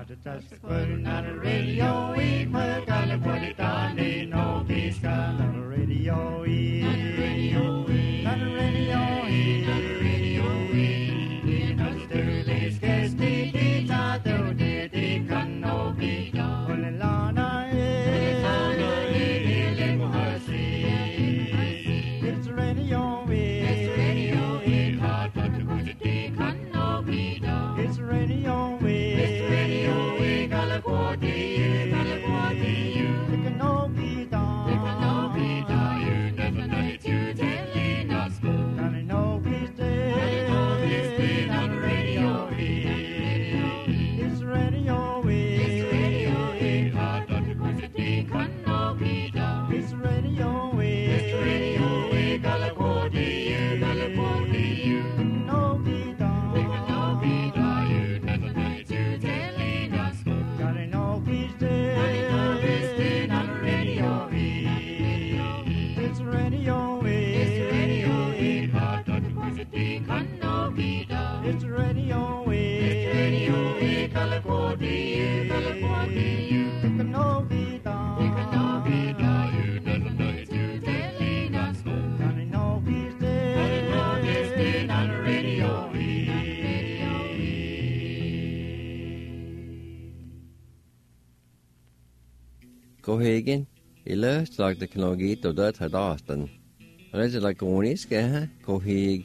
Kohigen, I løst lagde knogit og dødt had Austin. Rejse la goniske ha, kohig,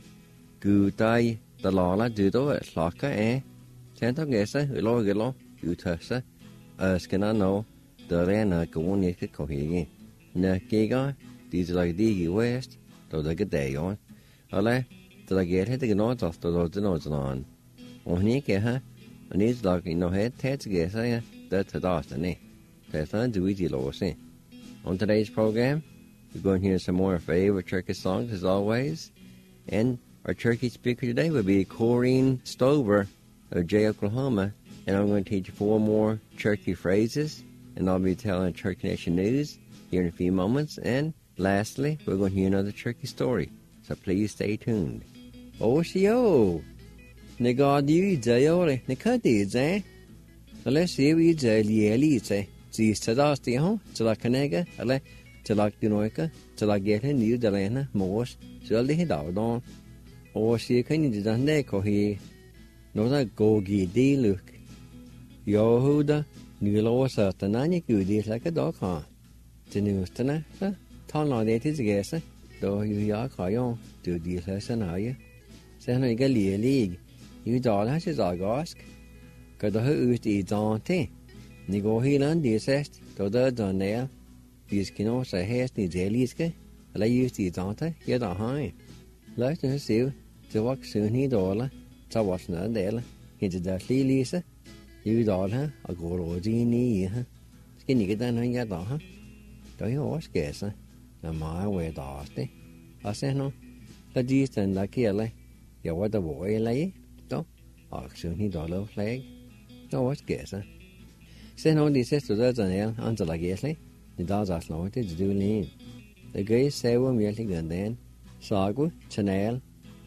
gudai, da lala dudo slaka tenta gesa, ulogelo, uthøse, øskena no, da rena goniske kohigi. Na giga, dise lag digi west, da da gedejon, alle, da la get det gnot da da notan. Onike ha, anis lag no het gesa, dødt had Austin. On today's program, we're going to hear some more favorite Turkish songs as always. And our Turkish speaker today will be Corrine Stover of Jay, Oklahoma. And I'm going to teach you 4 more Turkey phrases. And I'll be telling Turkey Nation news here in a few moments. And lastly, we're going to hear another Turkey story. So please stay tuned. Oshio! Negadi Jayore, Nekadi, so let's see what you say. Tadasti ho, Talakanega, Ale, Talakdinoika, Talageta, New Delena, Morse, Sully Dawdon, or see can you done deco he, no that gogi de look. Yohuda, Nulo Satanani goodies like a dog, huh? The news tonight, Ton on it is guess, though you yak hayon, do these lesson are you? Send a league, you dog has his ask. Got the hoot is on tea. Ni går helt det sest, då der nær. Vi skal nå så hæst i deliske, eller just i tante, jeg der har. Lad os se, til voksen i dollar, så voksen er del. Ikke der lise, i dollar og går råd i her. Skal ikke den han jeg der har. Der er også gæsser, når meget ved der det. Og så nu, lad de stand der kæle. Jeg var der hvor jeg lagde, då. Og i dollar flag. Der er også gæsser. Sen on the sister does an el, until like yesly, the dogs are slow to do lean. The gay sewer melting and then, Sagu, Chanel,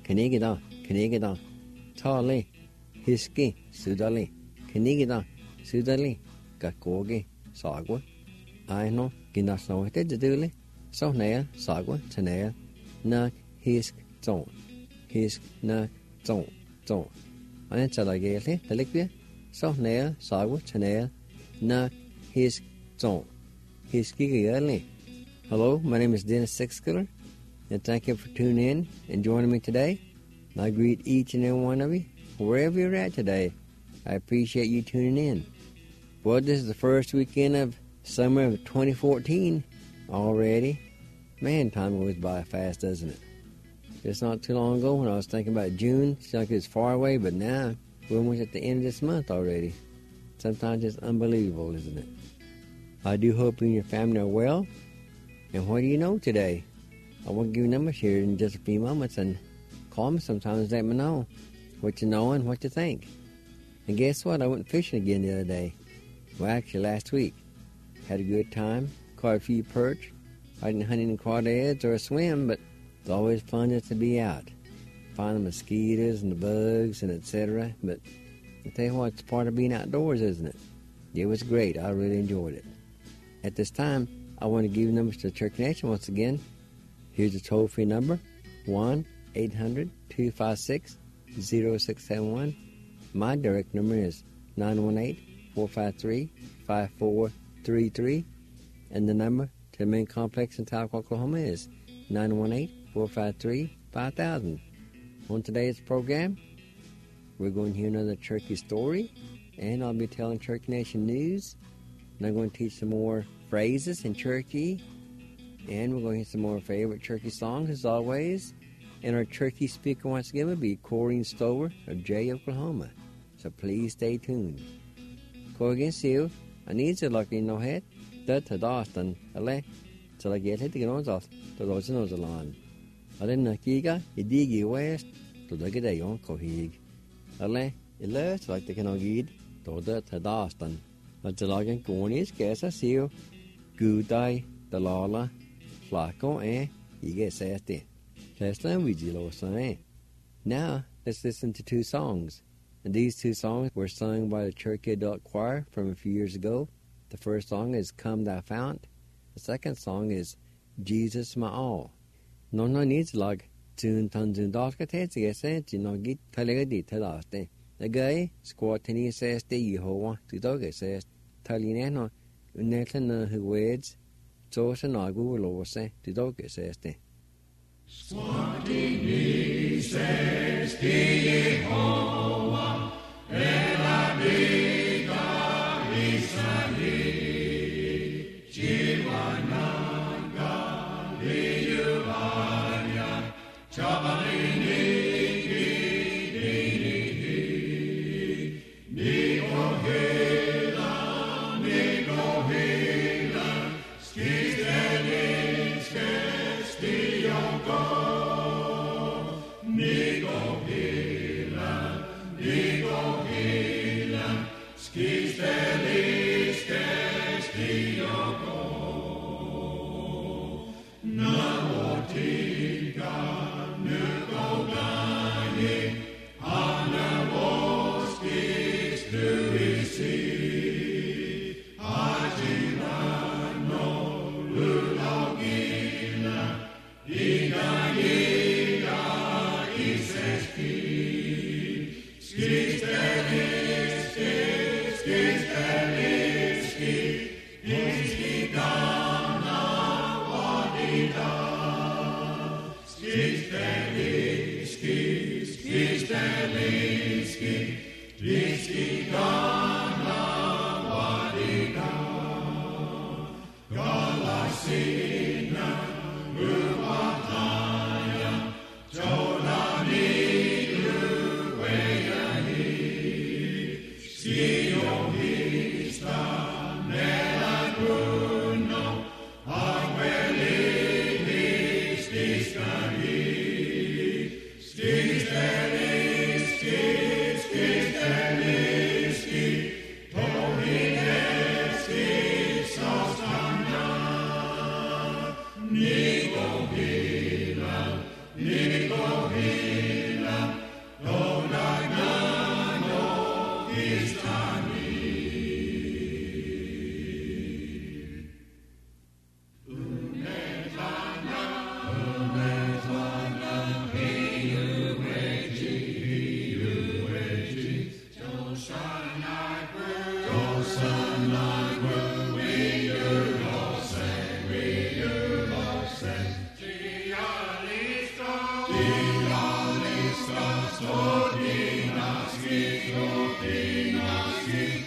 Canigida, Tali, Hiski, Sudali, Canigida, Sudali, Gakogi, Sagwa, I know, Gina slow to do so nail, Sagwa, Chanel, Nak, Hisk, Zone, Hisk, Nak, Zone. Until like yesly, the liquid, so nail, Sagwa, Chanel, Na his zone. His early. Hello, my name is Dennis Sixkiller, and thank you for tuning in and joining me today. I greet each and every one of you, wherever you're at today. I appreciate you tuning in. Well, this is the first weekend of summer of 2014 already. Man, time goes by fast, doesn't it? Just not too long ago when I was thinking about June, it seemed like it was far away, but now we're almost at the end of this month already. Sometimes it's unbelievable, isn't it? I do hope you and your family are well. And what do you know today? I will give you numbers here in just a few moments and call me sometimes, let me know what you know and what you think. And guess what? I went fishing again the other day. Well, actually last week. Had a good time, caught a few perch. I didn't hunt any crawdads or swim, but it's always fun just to be out. Find the mosquitoes and the bugs and etc. But I tell you what, it's part of being outdoors, isn't it? It was great. I really enjoyed it. At this time, I want to give you numbers to Turkey Nation once again. Here's a toll-free number, 1-800-256-0671. My direct number is 918-453-5433. And the number to the main complex in Tahlequah, Oklahoma is 918-453-5000. On today's program, we're going to hear another turkey story, and I'll be telling Turkey Nation news, and I'm going to teach some more phrases in Turkey, and we're going to hear some more favorite turkey songs as always. And our turkey speaker once again will be Corrine Stover of Jay, Oklahoma. So please stay tuned. Corrine Seal, I need to look in no head, that to Dawson, ale, till I get it to get on off, to those in the lawn. I didn't know Kiga, a diggy west, to the get a on Kohig. Ale, it lurks like the Kanogid, to that to Dawson. But the logging cornies, guess I seal, good day, the lala, flaco, you get sassy. Last time we did all sang. Now, let's listen to two songs. And these two songs were sung by the Turkey Adult Choir from a few years ago. The first song is Come Thou Fount. The second song is Jesus My All. No needs log. Tune Tanzun Daska Tetsi sent you know get Talegadi Tadaste. The guy squat and says the Yehovah to dog says Talinano Unetana who words. So Sanagu will over say to dog says the. Squatting says the Yehovah, Eladiga Israel, Chiwananga, Liyuvanya, Chabalini, Nigohela, Skizdelin, Skestiyoko. Nigohila, skizdelis kestiyoko. Nawotika, nukodani, anawoskis tuisi. Ajirano, lulogila, iga, iseski. Skizdelski, gana wadida. Skizdelski, gana wadida. Galasina, uvataya, jolani. Sionista nella gruno, aguelinis discari. Skizdelski, Tohineski, sostana. Nigohila, Donagano, Istani. Stodinaski,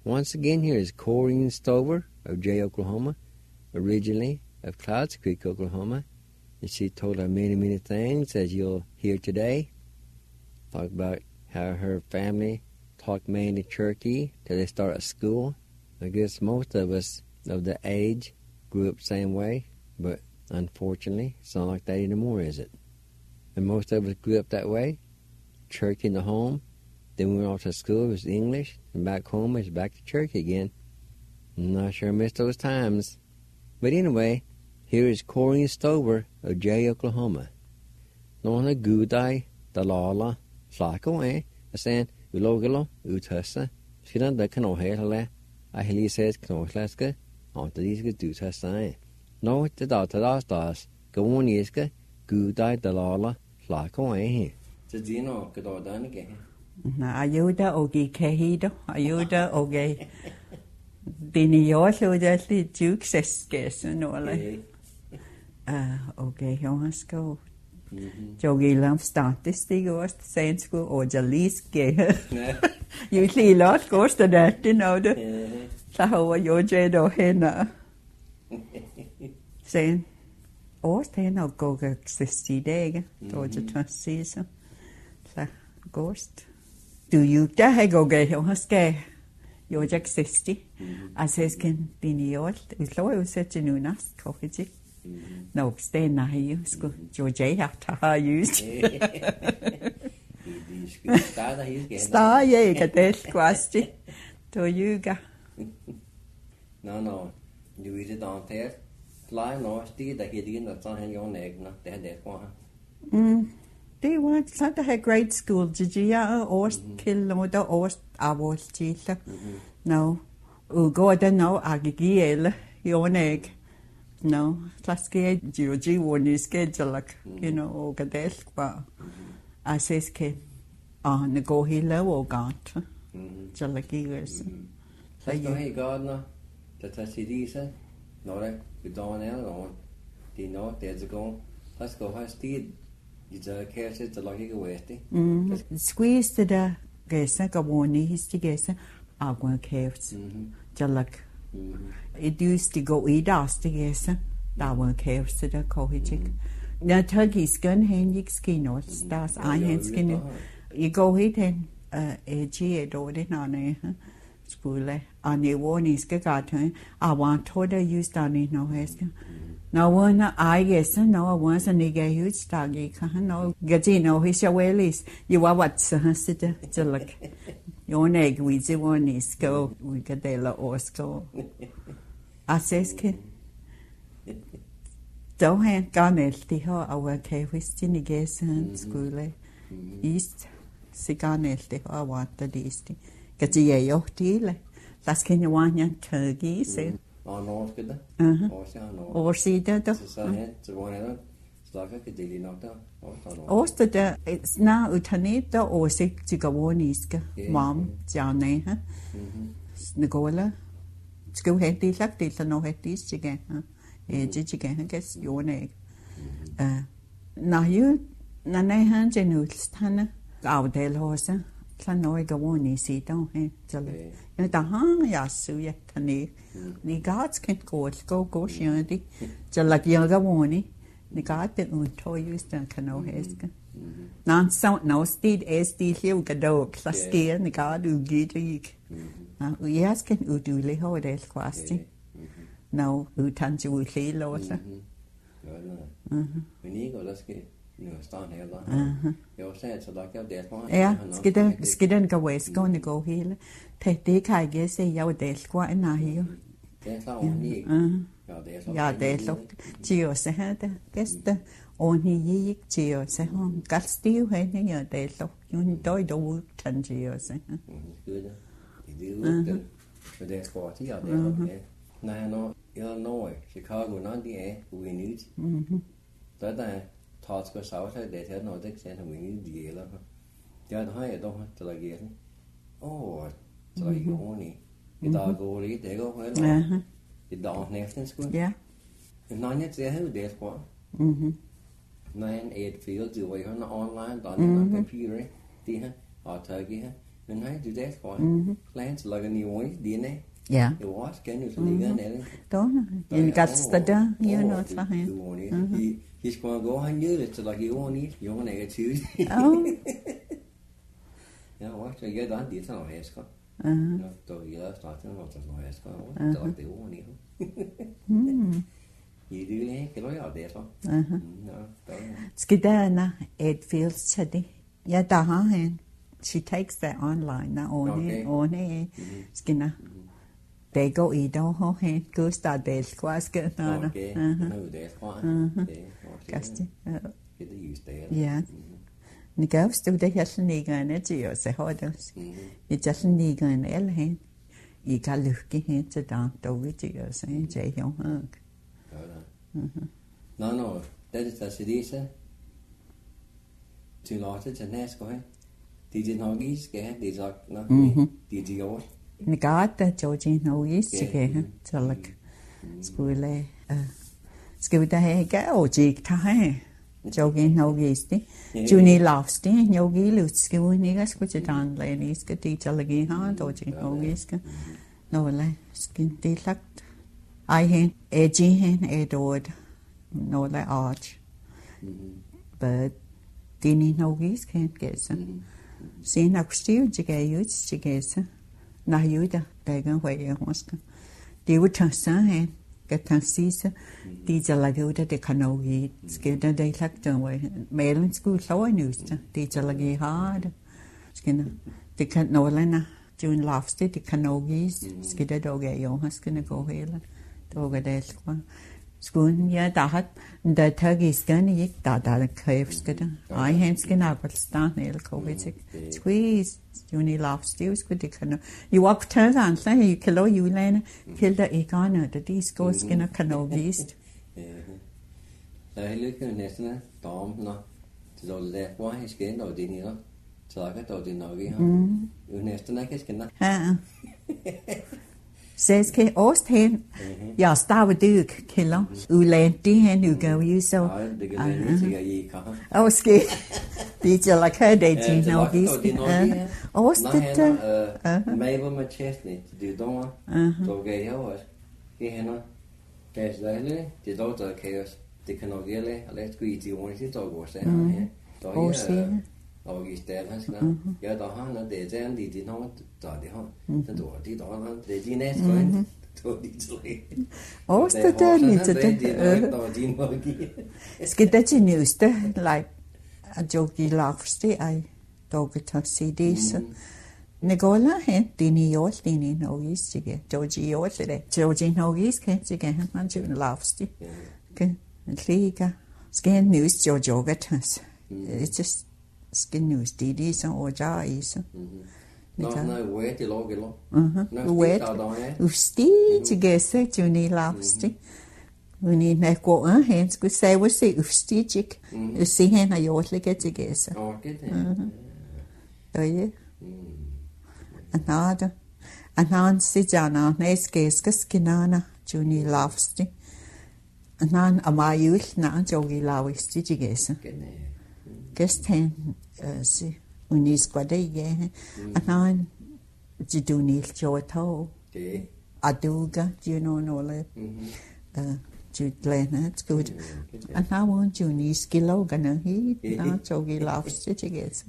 Once again, here is Corrine Stover of Jay, Oklahoma, originally of Clouds Creek, Oklahoma. And she told her many, many things, as you'll hear today. Talk about how her family talked mainly Cherokee till they start at school. I guess most of us of the age grew up the same way, but unfortunately, it's not like that anymore, is it? And most of us grew up that way, Cherokee in the home. Then we went off to school, it was English, and back home, it's back to Cherokee again. I'm not sure I missed those times. But anyway, here is Corrine Stover of Jay, Oklahoma. Nona gudai dalala slako asan ulogalo utasa. Skidan da kano hele. I heli says kano slaska. Onto these good utasa. No the das gawoniska gudai dalala slako So do you know Gadodanike? Na ayuda ogi kehido, ayuda ogi. Dini yosuda li jukses nole. Okay, jongensko. Jogi lam statistik was sensko o jaliske. Usually lot goes to that, you know. Så har jag då henne. Sen årstiden og gå 60 dage, då er det 20 season. Så ghost. Du jo der har gået jo skal jo jeg 60. Altså skal din i alt. Vi slår jo så til nu næst koffetik. Nok sten nej jo skulle jo jeg har just. Star jeg kan det kvasti. Du yoga. No. Du er det der. Fly no stig der hedder det så han jo nægner. Det er det for. Det var så der har grade school. Did you årskilometer års arbejdstid. No. Går der no agigiel jo næg. No. Så skal jeg jo schedule you know og det var. Altså skal ne gå hele og galt. Så lagigers. Så jeg går nå. Der tager sig disse. Når det bedagen eller det nå det er gå. Der skal have sted. Det kan jeg sætte lagt ikke væste. Squeeze der gæster gavoni histigæster agua caves. Jalak. It used to go eat astigæster. Der var caves der kohijik. Når tørgisken hen gik skinos. Deres egen skin. I går hit hen. G då det nane. Skole. Ani woni skal gata. I want to the use dani no heska. No one I guess no once a nigga huge staggy no gatino hishawelis. You are what sit to look. Your neg we the one is go we get de la osco. I says kid. Då han ganelt de har our cavis tinigesan skole. East siganelt de har want the least. Gatia yo tile. Las kan ju vara turkey så. Norsk det. Årsida då. Så var det slaga det det nog där. Årsida sna utanita åsikt till gavoniska. Mam jane ha. Nicola. Skulle have det lagt det no have det igen. Det igen gas jone. Na han genulstane. Afdel hosa. Så når jeg går ned i siden her, så jeg der har jeg suget hernede. Ni gats kan gå sjøndig. Så lad jeg gå ned. Ni gats det udtøj just der kan nå hæske. Når så når sted er sted her kan dog så sker ni gats udgive det ikke. Og jeg skal udule over det kvasti. Når utan til udle også. Men ikke og der skal nu står her der. Jeg sagde så der kan det på. Ja, skal den gå væk gå ne gå hele. Det kan jeg se jeg det går en her. Det er så ordentligt. Ja, det er så. Tio så her det. Gæste ordentligt ikke tio så hun gat stiv hen jeg det så. Hun døde ud tan tio så. Det er det. Det er sport her det. Nej, no, Illinois, Chicago, none the we need. Der tager sig det her når det ser han vinge de eller. Det har jeg dog til at give. Så jeg går ned. I dag går det går vel. I dag næsten sgu. Ja. Men når jeg ser her det på. Nej, et field du var jo online, der er en computer, det her, og tager her. Men nej, du det for. Plants like a new one, DNA. Yeah. You watch, can you see again? Đó. In Gatstada, you know, it's like him. He's going to go on you, it's like you won't eat, you won't eat too. Oh. Yeah, watch, I get on this on Esco. So you last starting what there's no Esco, it's like they won't eat. You do it, get away out there, so. No, Skidana, it feels chaddy. Yeah, Dahan. She takes that online, na one, skina. They go eat on her hand, go start this class, get on. Okay, no, that's fine. Gasti. Get the use there. Yeah. Ni gavs du det her snigerne til os, har det. I just snigerne alle hen. I kan lykke hen til der, dog vi til os, en jeg jo har. No, that is the city. Til Lotte til næste gang. Did you know these guys? Did you know? Did you go? Ni gata Georgie no is til til like skole. Skal vi da have gav jig tage? Georgie no is det. Juni loves det. Yogi lut skal vi ikke skulle til dan lady skal det til lagi ha Georgie no is skal. No la skal det lagt. I hen edgy hen edward. No la arch. But dini no is can't get some. Sen akustiv jigayut jigesa na yuda dagan hoye hoska de utasa han gatansisa de jalaguda de kanogi skeda de lakta way mailing school so news de jalagi hard skena de kan nolana jun lofste de kanogis skeda doga yo haskena go hela doga delkwa skolen ja da hat da tagis gerne ikke der kræfskede ej han skal nok vel starte eller covid squeeze juni loves det skulle det kan you walk turn on så you kan lov julene kilder ikke andet der de skal nok kan nok vist jeg lykker næsten dom når det så det var han skal og det nier så der kan det nok vi har jo næsten ikke skal nok Says ke ost hen. Ja, stav dyk killer. Uland det hen you go you so. Oske. Det er like her det you know this. Ost det. Maybe my chestnut. Det don't. Så gav jeg også. Det hænder. Gas der det dog der kaos. Det kan nok gælde. Og lad os gå i til ordentligt til dog også her. Der og i stedet han skal ja der har han det er den de når der det har så der de der han det de næste gang to de tre også det lidt det skal det til nyeste like a jogi laughs det I dog to see this Nicola hen det ni år det ni no is ikke jogi år det jogi no is kan ikke han jo laughs det kan lige skal nyeste jogi tas it's just skin news det så og ja is no wait det lå wait usti tigese juni laughs Uni na gå hen skulle sige hvad se ustigik se hen har gjort lidt tigese ja another sijana næske skinana juni laughs anan amayul na jogi laughs tigese Gæst hen se unis quadde ye anan jidunil joto aduga you know no le judlena it's good and I want unis kilo gana he na jogi laughs tiges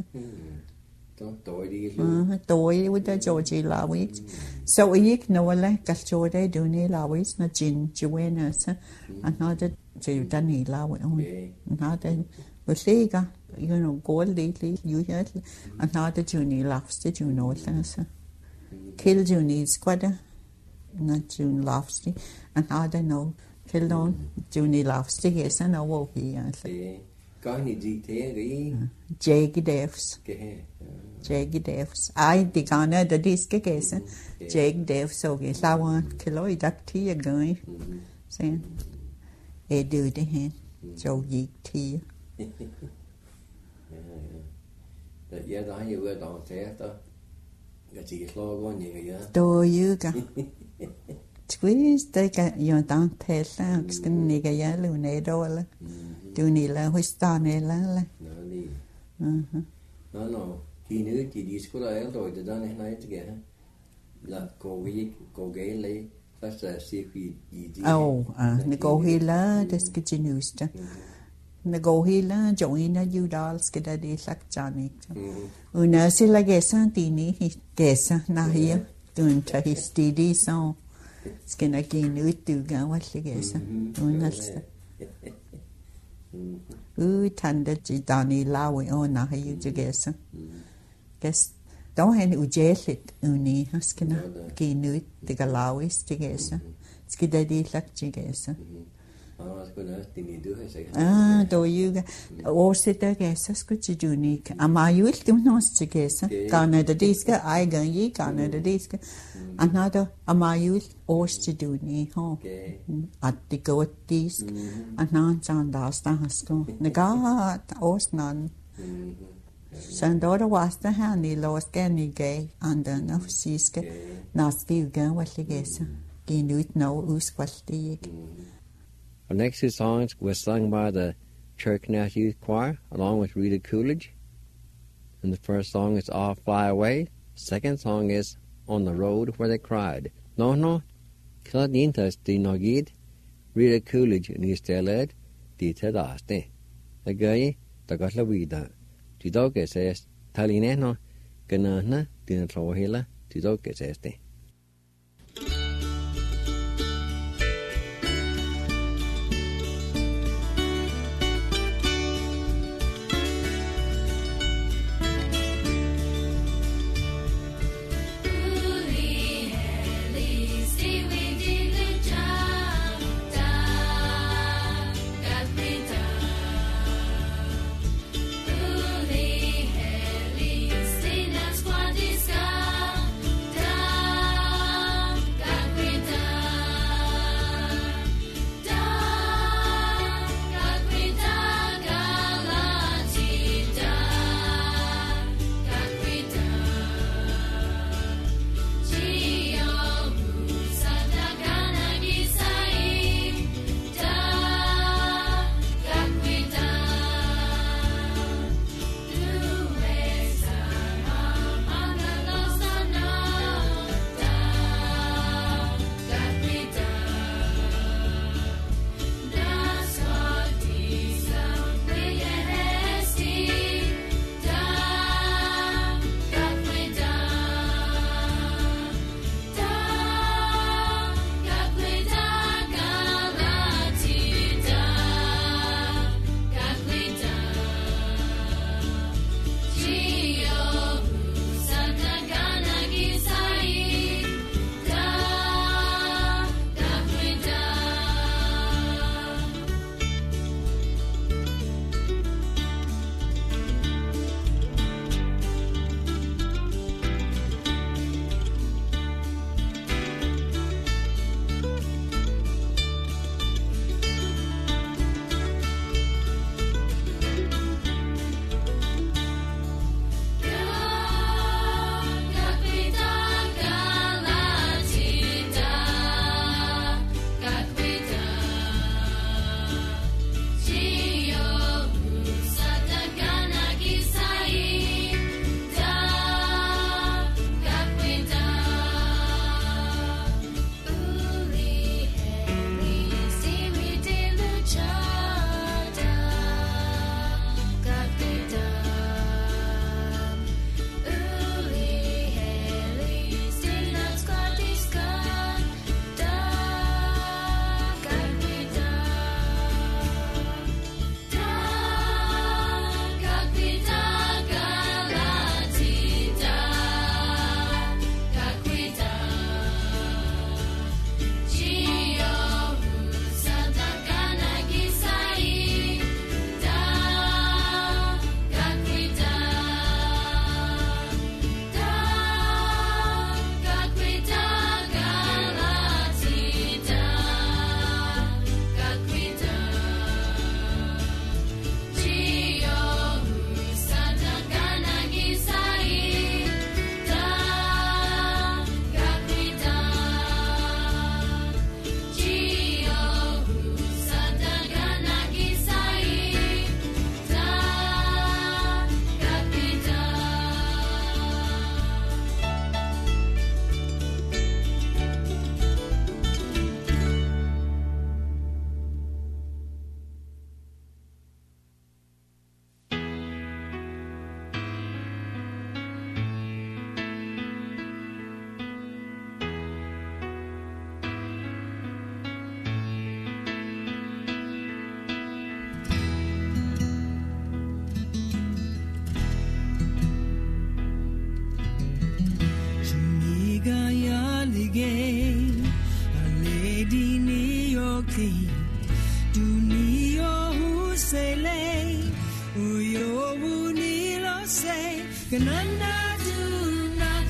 Doi with the Georgie Lawis. So we know like Gastode Duni Lawis, not Jin Juenas, another Judani Lawi, another Usiga, you know, gold lately, you hear another Juni laughs, did you know, Kill Juni squadder, not June laughs, another no, kill on Juni laughs, yes, and a walk here. Jaggy Devs. Jaggy Devs. I digana the disc again. Jag Devs so get I want kilo duck tea going. Saying, I do the hand. So ye tea. Ja, der har jeg været over teater. Jeg tænker slå gå ind i jer. Do you go? Squeeze they got your down tell skal nikke jeg lunado eller du nila hos danela. No. Khi nữ thì đi school ở rồi từ đó này nói chứ kìa là cô gái lấy phát ra si khi gì na go hila des genusta na go hila joina judal skeda de sak jani una sila gesa tini gesa na hier tun ta histidi so skena genu tu ga wat gesa una tanda ji dani lawe ona hayu gesa ges då han ujelit uni haskena genu de galawis gesa skeda de sak gesa do you osita gesa skuchi junik amayul tumnos gesa Canada diska ai gangi Canada diska another amayul osjiduni ho attigotis anan chandasta hasko nagat osnan Sandora wasta hani los gani gay under no siska naski gan waligesa ginut no usqualti. Our next two songs were sung by the Church National Youth Choir along with Rita Coolidge. And the first song is I'll Fly Away. Second song is On the Road Where They Cried. No, Claudintas di Nogid, Rita Coolidge in Isteled, di Tadaste. The guy, the Gatlavida. Tidoke says, Talineno, Ganana, Dinatlohila, Tidoke says. Squad is gone.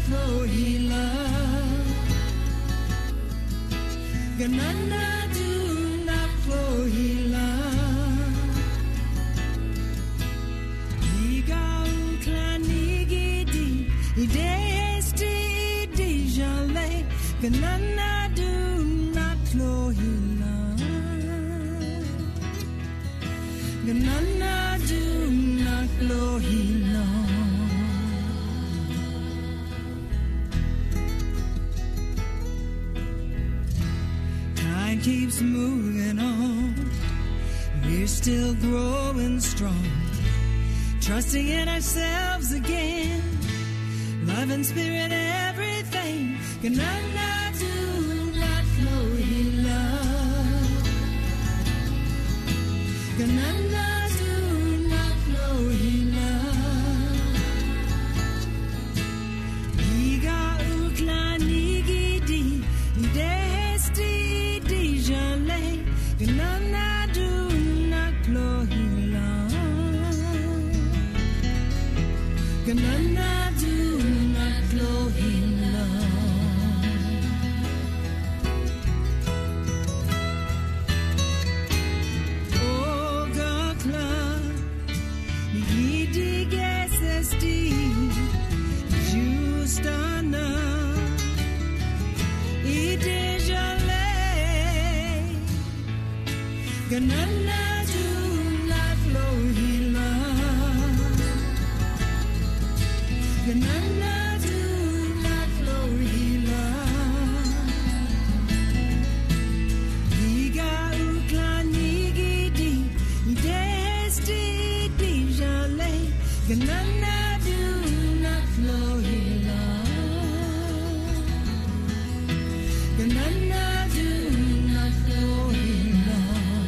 Hila Ganana do not Hila Iga Uklanigidi Idesti Dijale Ganana do not Hila Ganana do not Hila. Time keeps moving on. We're still growing strong, trusting in ourselves again. Love and spirit, everything. Ganana do not love. Ganana do not love. Iga uklanigidi desti dijale. Ganana do not love. Ganana do not love. Ganana do not lohila. Ganana do not lohila. Iga uklanigidi desti dijale. Ganana do not lohila. Ganana do not lohila.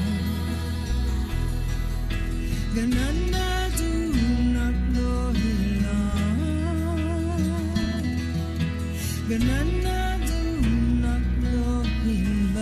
Ganana do not lohila. Ganana do not lohila.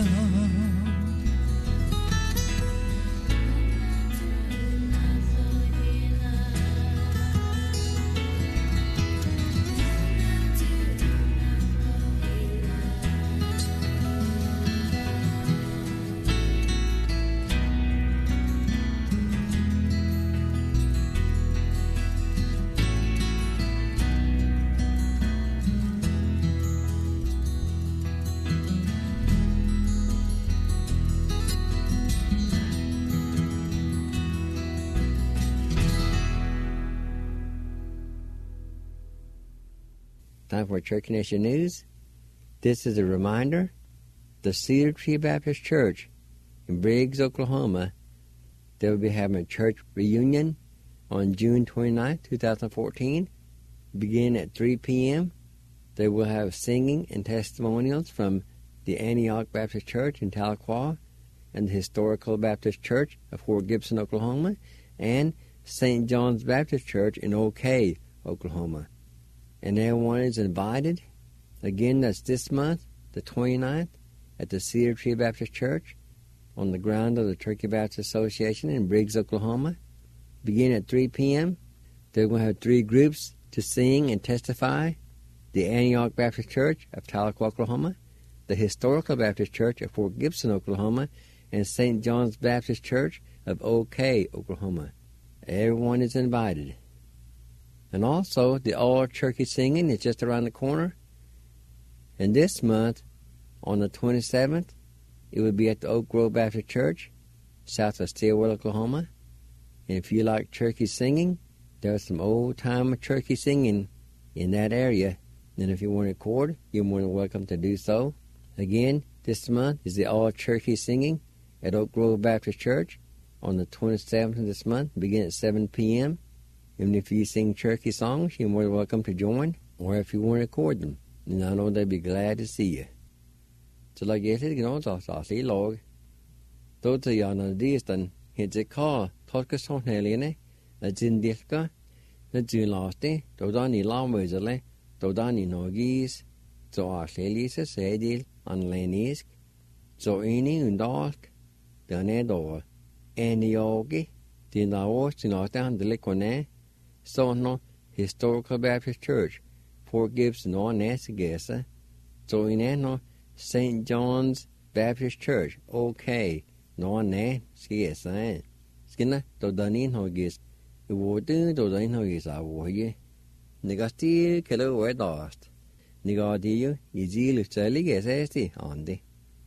Time for Cherokee Nation News. This is a reminder. The Cedar Tree Baptist Church in Briggs, Oklahoma, they will be having a church reunion on June 29, 2014, beginning at 3 p.m. They will have singing and testimonials from the Antioch Baptist Church in Tahlequah and the Historical Baptist Church of Fort Gibson, Oklahoma, and St. John's Baptist Church in OK, Oklahoma. And everyone is invited. Again, that's this month, the 29th, at the Cedar Tree Baptist Church on the ground of the Turkey Baptist Association in Briggs, Oklahoma. Begin at 3 p.m. They're going to have 3 groups to sing and testify. The Antioch Baptist Church of Tahlequah, Oklahoma, the Historical Baptist Church of Fort Gibson, Oklahoma, and St. John's Baptist Church of OK, Oklahoma. Everyone is invited. And also, the all-turkey singing is just around the corner. And this month, on the 27th, it will be at the Oak Grove Baptist Church, south of Stillwell, Oklahoma. And if you like turkey singing, there's some old-time turkey singing in that area. And if you want to record, you're more than welcome to do so. Again, this month is the all-turkey singing at Oak Grove Baptist Church on the 27th of this month, beginning at 7 p.m. Even if you sing turkey songs, you're more than welcome to join, or if you want to record them. And I know they'd be glad to see you. Så la jeg til grunn til i lag. Da til gjerne distan, heter hva tolkesånhelene, na zindilka, na zinlasti, da da ni lavmøzele, da da ni nogis, så aslelise sedil anlenisk, så ini undalk, da nedår, eni yogi, din da år sin arte handele kone, så no Historical Baptist Church, Port Gibson on Nassagassa. So in no St. John's Baptist Church, okay, no na skesa. Skinna to danin hogis. Wodu to danin hogis avoye. Negasti kelo wedost. Negadiu izil utsalige sesti andi.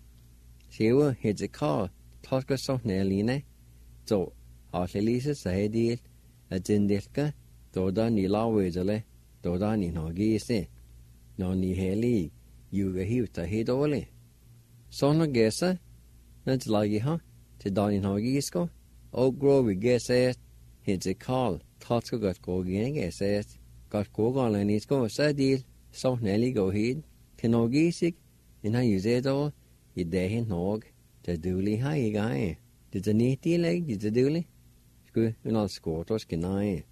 Sewa hits a call, Tosca Sohneline. So Arlelisa Sahedil, a Zindilka, Doda Nilawizale, Doda Ninogisi. No ni heli, Yuga Hivta Hidoli. Sono Gessa, that's Lagiha, to Donny Hogisko. Oak Grove Gessa, hits a call, Tosca got Gogi Gessa, got Gogon and Isco Sadil, Sohnelli go hid, Kenogisik, in a Uzedo. I dagen nog, det duli har I gang. Det er net I leg, det er duli. Sku, unal skort og skenai.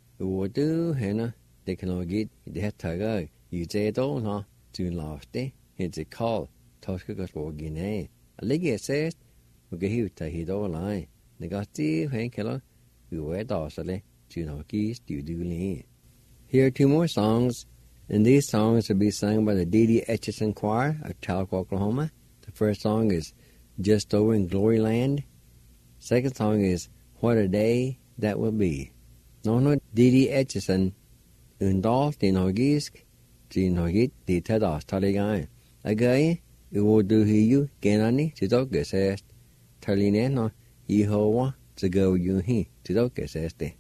Du henne, det kan nok git, det her tagger. I det då, nå, du lafte, helt det kald, toske godt hvor ginai. Og ligge sæst, og ge hiv ta hit over leg. Det godt det, hen kalder, du er dagsale, du nok gis, du duli. Here are 2 more songs, and these songs will be sung by the D.D. Etchison Choir of Talc, Oklahoma. The first song is Just Over in Glory Land. Second song is What a Day That Will Be. No, D.D. Etchison, undalt din hogisk, din hogit, di tadas taligai. Agay, uwodu hiyu, genani, tidokesest. Talineno, Yehovah, to go you he, tidokeseste.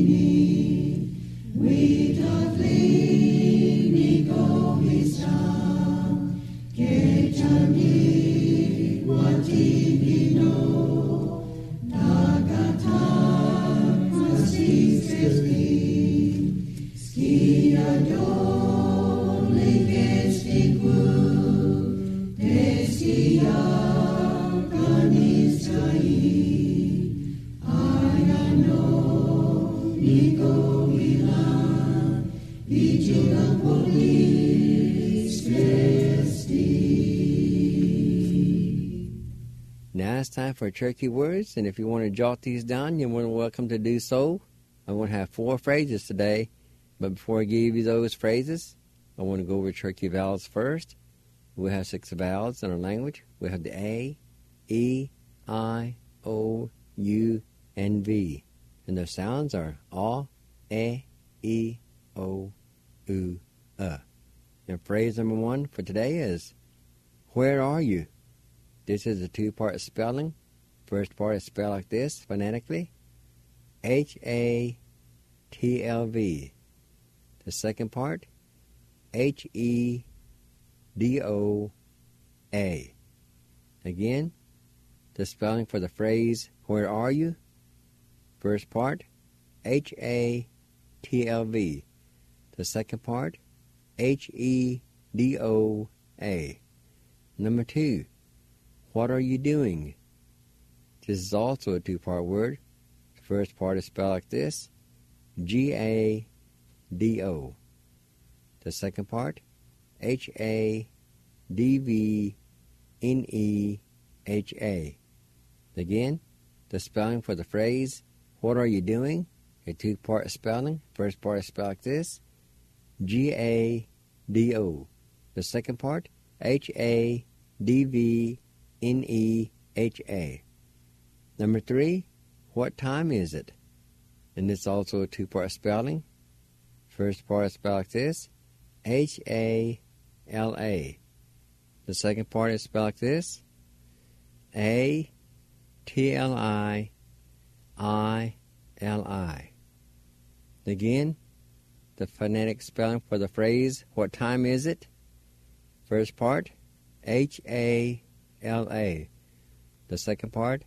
We don't leave, Nico, his son. it's time for Cherokee Words, and if you want to jot these down, you're more than welcome to do so. I'm going to have 4 phrases today, but before I give you those phrases, I want to go over Cherokee vowels first. We have 6 vowels in our language. We have the A, E, I, O, U, and V. And their sounds are A, E, O, U, And phrase number 1 for today is, where are you? This is a 2-part spelling. First part is spelled like this, phonetically. H-A-T-L-V. The second part, H-E-D-O-A. Again, the spelling for the phrase, where are you? First part, H-A-T-L-V. The second part, H-E-D-O-A. Number 2, what are you doing? This is also a 2-part word. The first part is spelled like this, G-A-D-O. The second part, H-A-D-V-N-E-H-A. Again, the spelling for the phrase, what are you doing? A 2-part spelling. First part is spelled like this, G-A-D-O. The second part, H-A-D-V-N-E-H-A. Number 3, what time is it? And it's also a 2-part spelling. First part is spelled like this, H-A-L-A. The second part is spelled like this, A-T-L-I-I-L-I. Again, the phonetic spelling for the phrase, what time is it? First part, H-A-L-A. The second part,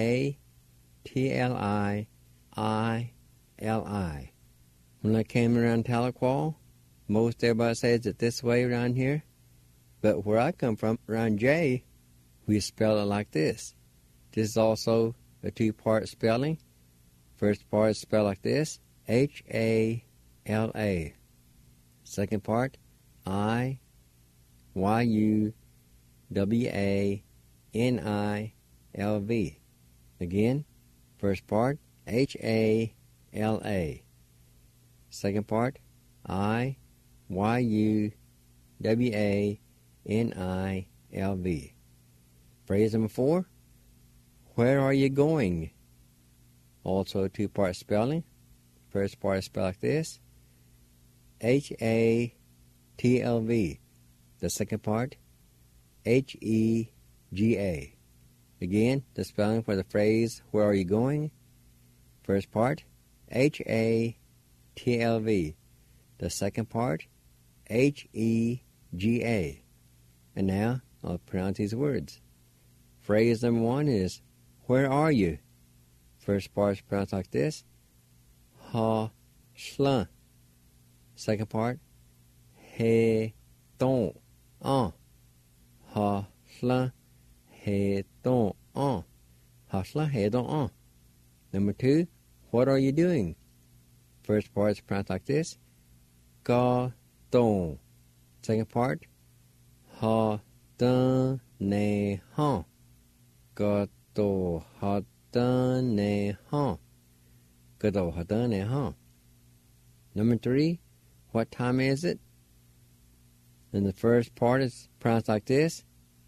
A-T-L-I-I-L-I. When I came around Tahlequah, most everybody says it this way around here. But where I come from, around J, we spell it like this. This is also a 2-part spelling. First part is spelled like this, H-A-L-A. Second part, I-Y-U-W-A-N-I-L-V. Again, first part, H-A-L-A. Second part, I-Y-U-W-A-N-I-L-V. Phrase number 4, where are you going? Also a 2-part spelling. First part is spelled like this, H-A-T-L-V. The second part, H-E-G-A. Again, the spelling for the phrase, where are you going? First part, H-A-T-L-V. The second part, H-E-G-A. And now, I'll pronounce these words. Phrase number 1 is, where are you? First part is pronounced like this, Ha-shlun. Second part, He-don-on. Ha-shlun, He-don-on. Ha-shlun, He-don-on. Number 2, what are you doing? First part is pronounced like this, Ga-don. Second part, Ha-dun-ne-hon. Ga-do, Ha-dun-ne-hon. Ga-do, Ha-dun-ne-hon. Number 3, what time is it? And the first part is pronounced like this,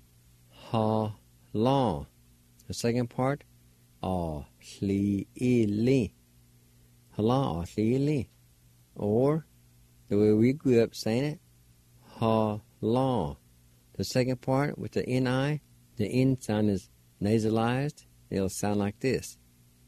Ha-long. The second part, Ah-sli-i-li. Ha-long, Ah-sli-i-li. Or, the way we grew up saying it, Ha-long. The second part with the N-I, the N sound is nasalized. It'll sound like this.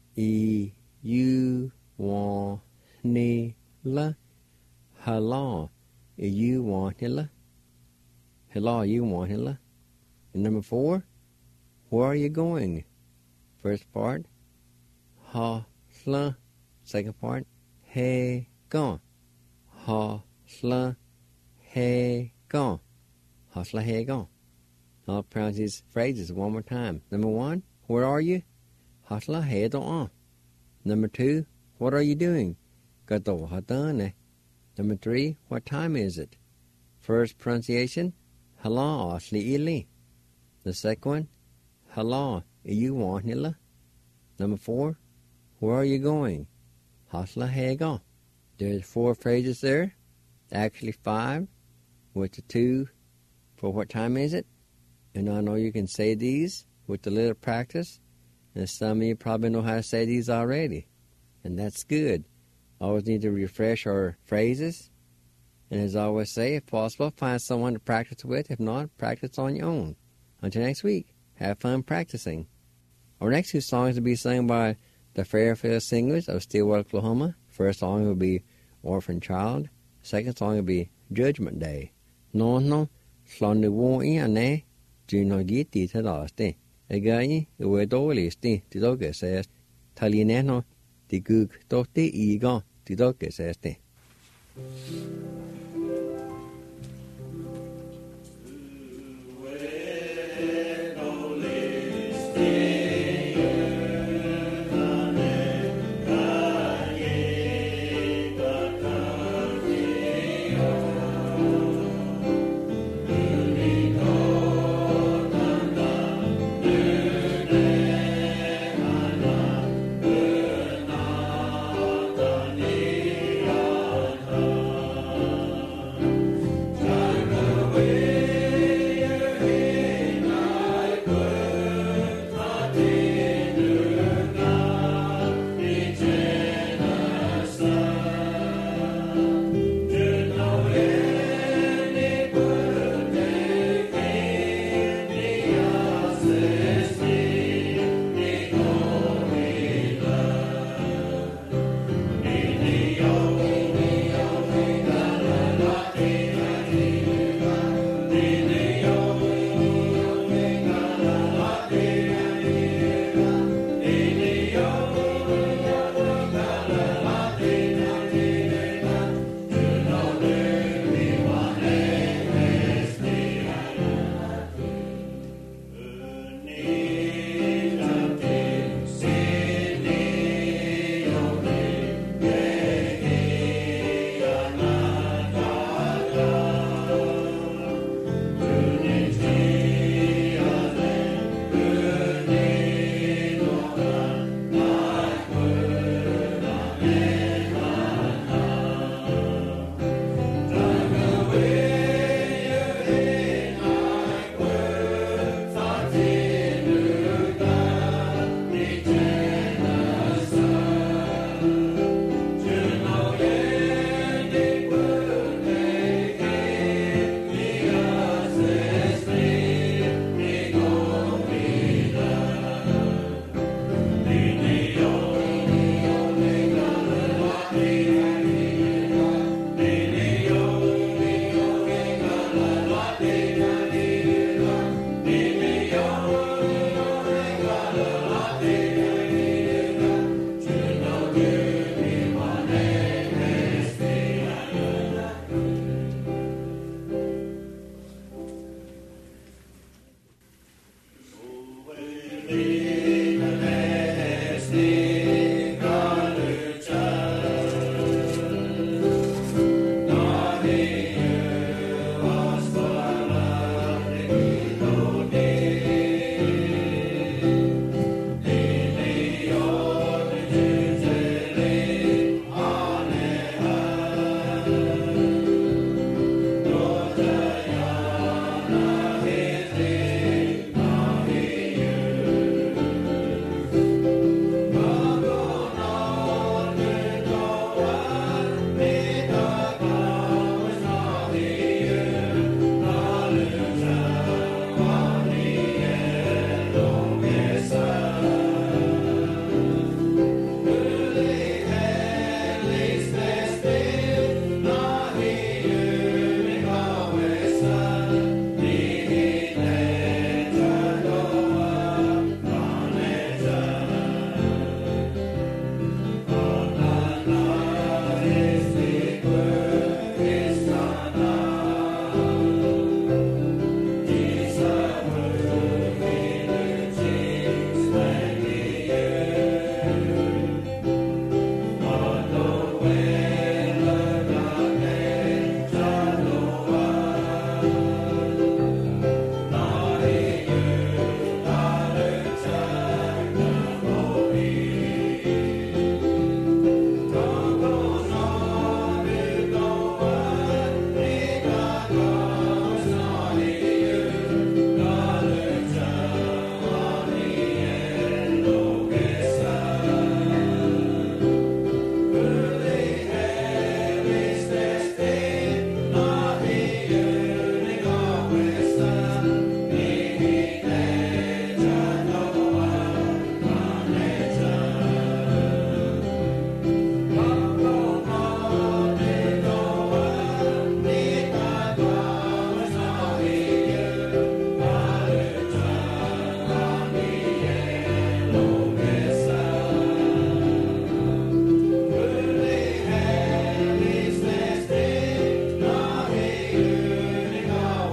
I-you-want-ni-la. Ha-long. I-you-want-ni-la. Hello, you want la. And number 4, where are you going? First part, ha-sla. Second part, he-gone. Ha-sla, he-gone. Ha-sla, he-gone. I'll pronounce these phrases one more time. Number 1, where are you? Ha-sla, he-don-on. Number 2, what are you doing? Ga-do, ha-dun-ne. Number 3, what time is it? First pronunciation, Halon, Sli-ili. The second one, Halon, you want nilla. Number 4, where are you going? Hasla hega. There's 4 phrases there, actually 5, with the 2 for what time is it? And I know you can say these with a little practice, and some of you probably know how to say these already, and that's good. Always need to refresh our phrases, and as I always say, if possible, find someone to practice with. If not, practice on your own. Until next week, have fun practicing. Our next 2 songs will be sung by the Fairfield Singers of Stillwater, Oklahoma. First song will be Orphan Child. Second song will be Judgment Day. No, slonde wo ane, juno giti tadaste. Egani, uwe dolisti, tidoke says, talineno, the gug dote ego, tidoke says.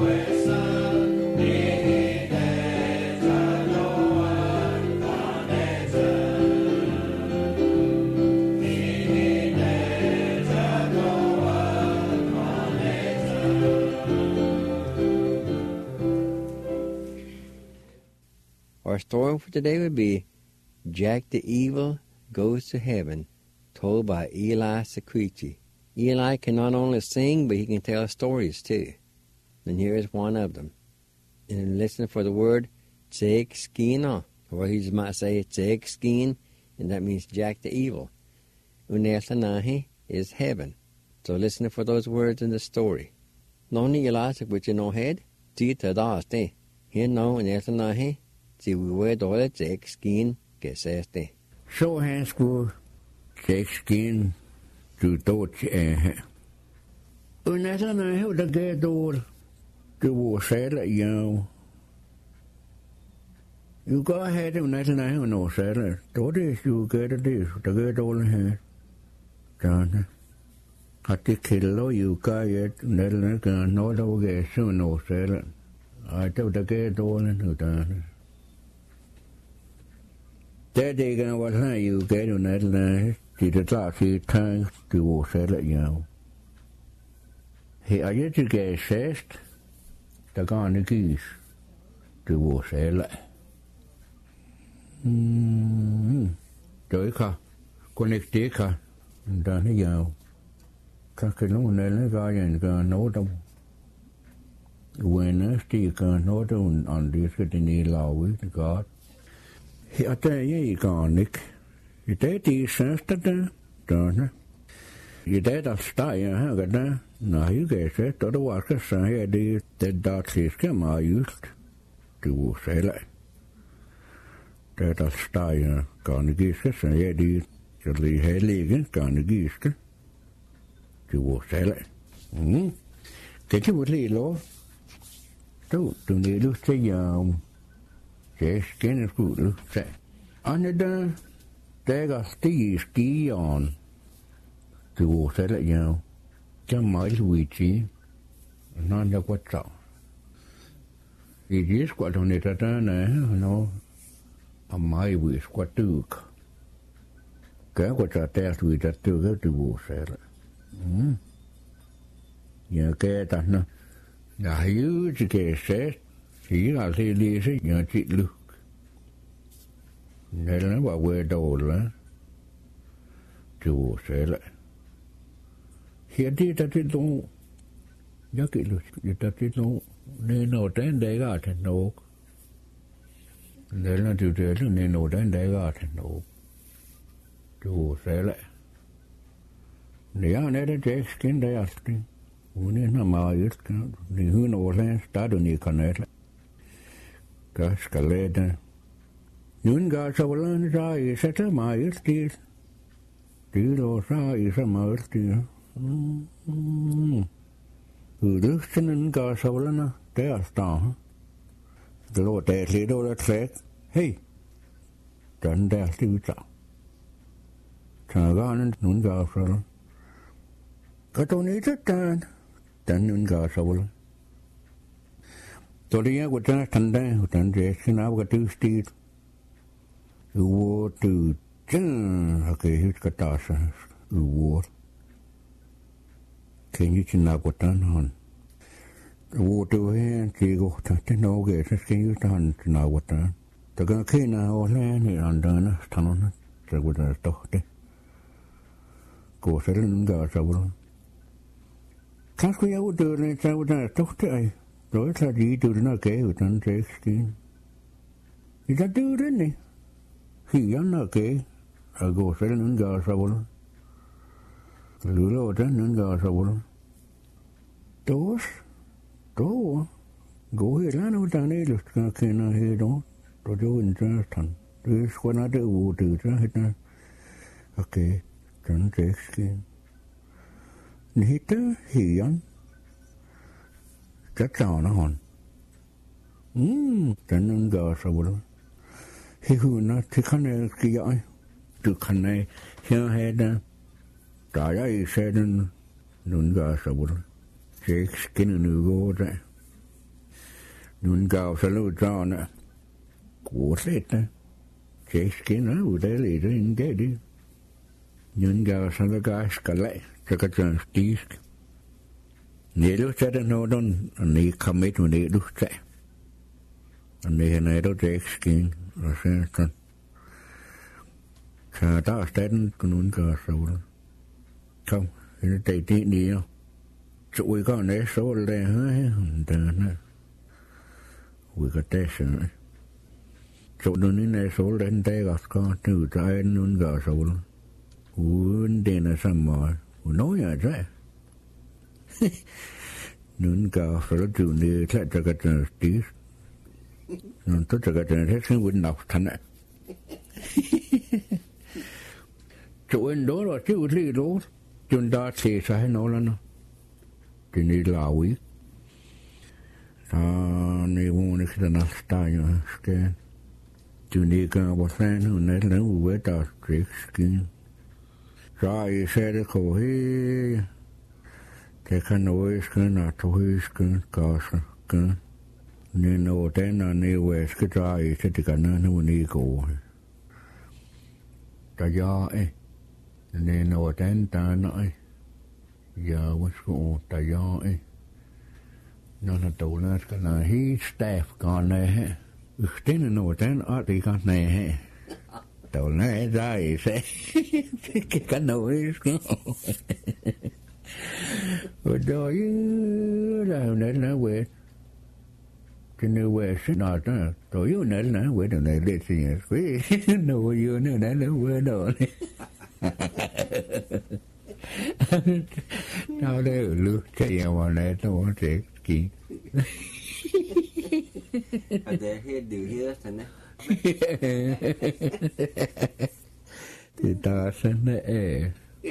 Our story for today would be Jack the Evil Goes to Heaven, told by Eli Sequechi. Eli can not only sing, but he can tell stories too. And here is one of them. And listen for the word Tsekskina, or he might say Tsekskin, and that means Jack the Evil. Unesanahi is heaven. So listen for those words in the story. Noni Eli Sequechi no head, Tita daste. Here no Unesanahi. Si we were dole Tsekskin geseste. Så han skulle Tsekskin til dårlig af. Og næsten er jo der gav dårlig. Det var sætter jo. Jo godt have det, og næsten er jo noget sætter. Då det jo gav det, der gav dårlig her. Sådan. At det kælder jo gav jeg, næsten er gav noget, der gav så noget sætter. Ej, det var der gav dårlig nu der. Det er ikke noget, der jo gav det, næsten er. Det er klart, at det var sætter jo. Her er jeg til gav sæst. Der går en gis. Det var sætter. Det er ikke kun ikke det kan. Der er jo. Kanskje nogen eller gør jeg gør noget om. Uendes det gør noget om det skal det nedlave det godt. Her der er jeg gør ikke. I dag det er søster der. I dag der steger her der. Nej, jeg kan se, at det var skal sige, at det der tiske meget just. Det var sætter. Der steger garnegiske, så jeg det så lige hellige garnegiske. Det var sætter. Det kan du lige lov. Du er lyst til jer. Jeg skal sgu lyst til. Anne der stige skieren. Det var sætter jeg. Det er meget Luigi. Nå, der går så. Det er sgu, at hun er der, nå. Og mig vil sgu dykke. Gør godt, at der er der dykker, det var sætter. Jeg gav dig, nå. Jeg har jo ikke gav sæt. Jeg har altid læse, jeg har tit lykke. Nældene var ved dårlig. Det var sætter. Her det er der til nogen. Jeg kan lykke, det er til nogen. Det er noget, den dag er til noget. Nældene det er til noget, den dag er til noget. Det var sætter. Det er netop Tsekskin, der er altid. Hun er meget jysk. Det er 100 år siden, startede hun i kanalen. Der skal lade. Nogen gør så hvordan så I sætter meget jysk. Det er så I så meget jysk. Udløsten gør så hvordan der står. Det lå der lidt over træk. Hey, den der slutter. Så nogen gør så. Kan du ikke den nogen gør så vel? Så det er jo den standard, og den er sin afgørende stil. Jo, du okay, husk at der så jo. Kan I ikke nok den han? Jo, du her til godt til noget, så skal I tage til noget der. Der kan kende og lære i andre steder, så går der stå det. Gå selv nogen gør så vel. Kanskje jeg uddøde en sag, der er stort af. Så er det lige du den og gav den Tsekskin. I der døde den ikke. Hien og gav. Og gå selv nogen gør så vel. Lille og den nogen gør så vel. Dos. Gå helt andet ud der nede, skal kende helt over. Så det er en tørstan. Det er sgu nok det uddøde, så hedder okay, den Tsekskin. Den hedder Hien. Der savner han. Den gør så vel. Hunder, det kan jeg ikke gøre. Du kan ikke. Her har der. Der er jeg ikke den. Den gør så vel. Tsekskin nu går der. Nun gav sig ud sådana. God slet. Tjekskinner ud af lidt en gav det. Nun gav sig der gask og lag. Så kan jeg stisk. Nede sætter noget, og nede kom med, og nede sagde. Og nede er der tjekskin, og så sådan. Så der er staden, kun nun gav sig ud. Kom, det er det nede. Så vi går ned sol der, der. Vi går der sådan. Så nu nede sol den dag også går, nu der er nun gav sol. Uden den er samme måde. Og når jeg sagde. Nun gav sol du nede, så der kan den stige. Nå, så der kan den sætte uden nok tænde. Så en lort var det lige lort. Den der til sig hen nålerne. Det er lav i. Så nede ikke den er steg, skal. Du nikker hvor fanden, hun er den ude, der er skin. Så I sætter ko her. Det kan noget skøn, og to højskøn, gasser, skøn. Nede over den, og nede væske, der I så det kan nu ikke gå. Der jeg er. Nede over den, der er nej. Ja, hvad skal der jeg er. Når der dårligt skal der helt staff gå ned her. Den over den, og det kan ned her. Der nej, der er I så. Det kan noget skøn. Og der er jo næsten noget. Den er jo snart der. Der er jo næsten noget, der er lidt sådan. Nå, jo næsten noget dårligt. Nå, det er jo luft til, jeg var næsten over til ski. Og det er helt det her, sådan der. Det der er sådan af.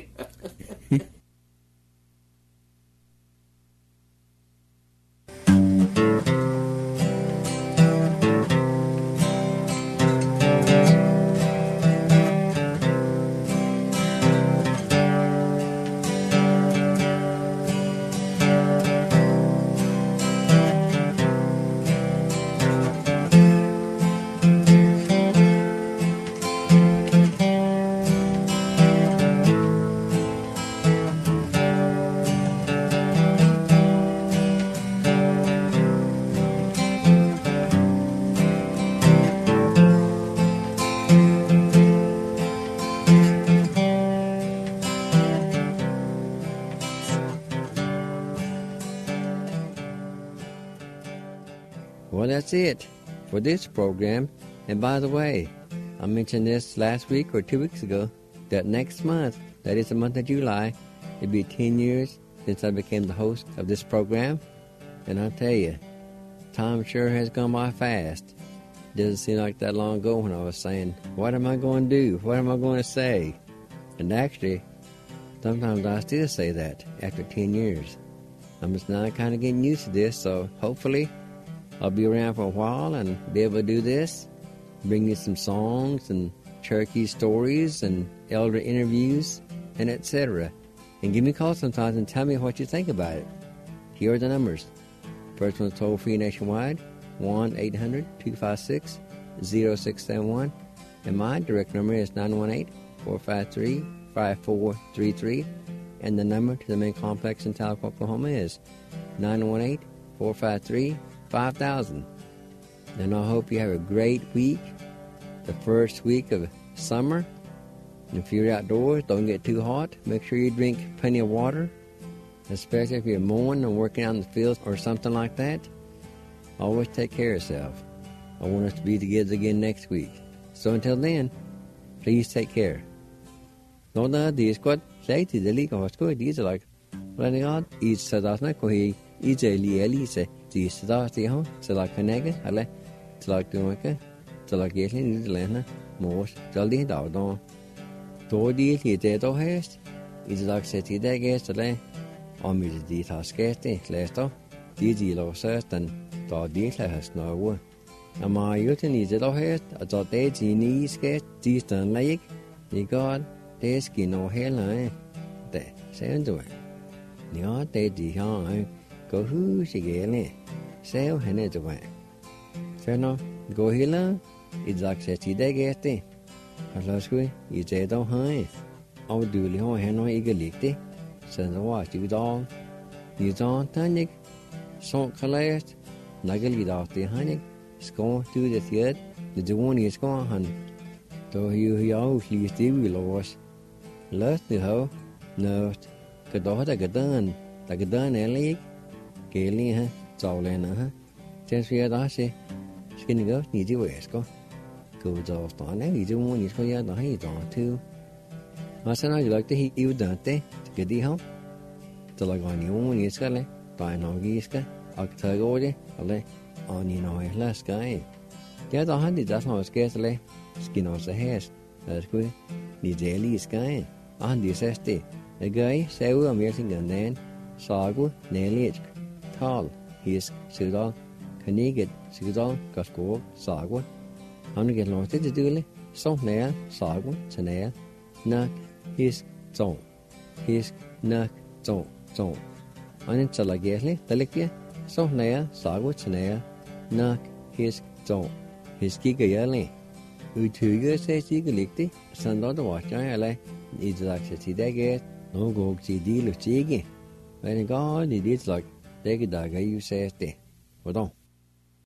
Well, that's it for this program. And by the way, I mentioned this last week or 2 weeks ago, that next month, that is the month of July, it'll be 10 years since I became the host of this program. And I'll tell you, time sure has gone by fast. Doesn't seem like that long ago when I was saying, what am I going to do? What am I going to say? And actually, sometimes I still say that after 10 years. I'm just now kind of getting used to this, so hopefully I'll be around for a while and be able to do this, bring you some songs and Cherokee stories and elder interviews and etc. And give me a call sometimes and tell me what you think about it. Here are the numbers. First one's toll-free nationwide, 1-800-256-0671. And my direct number is 918-453-5433. And the number to the main complex in Tahlequah, Oklahoma is 918-453-5000. And I hope you have a great week, the first week of summer. And if you're outdoors, don't get too hot. Make sure you drink plenty of water, especially if you're mowing and working out in the fields or something like that. Always take care of yourself. I want us to be together again next week. So until then, please take care. Nå da, det er godt slet det ligger hos godt, det er så like. Hvordan er det? I sadasna kohi, I jeli elise, de sadas de ho, så like kanege, alle, så like dumake, så like jeli det lande, mors, så lige dag då. Då det det då hest. I det like sæt i dag gæst alle. Om I det har skæste, læster. De lov søsten, da de klæst noget. Og mig jo til i det då hest, og så det de ni skæst, de stand læg. Det godt. Det skal nå hele det ser du. Ja, det de har gå hus igen. Ser henne du. Så nå, gå hele, I dag sæt I dag efter. Og så skulle I tage dog her. Og du lige har her ikke ligge det. Så det var det dag. I dag tannik. Så kaldet. Nagal I dag det han ikke. Skår du det fjert. Det du i skår han. Da jo lige det vil os. Løst det her. Nødt. Kadoh der gadan ikke. Gældende her. Tavlende her. Til svært der se. Skal ni godt ni det væsker. Gå der stående ni det må ni skal jeg der i dag til. Og så når jeg lagde det i uddannelse, skal de have. Så lager jeg ni ni skal le. Der er nok I skal. Og tage over det. Eller og ni når jeg skal. Jeg der har det der så skal le. Skal også hæs. Der skulle ni det lige skal. Og han det sagde det. Jeg gør så ud om jeg tænker den. Sagu næligt. Tal hisk sidder. Kaniget sidder gaskor sagu. Han gik langt til det så nær sagu til nær. Nak hisk så. Hisk nak så. Han tager gærligt, der ligger så nær sagu til nær. Nak hisk så. Hisk ikke gærligt. Udtrykker sig ikke ligge. Sådan der var jeg eller I dag til det gæt. Nu går til de løstige. Men det går i dit slag. Det er dager I sagde det. Hvordan?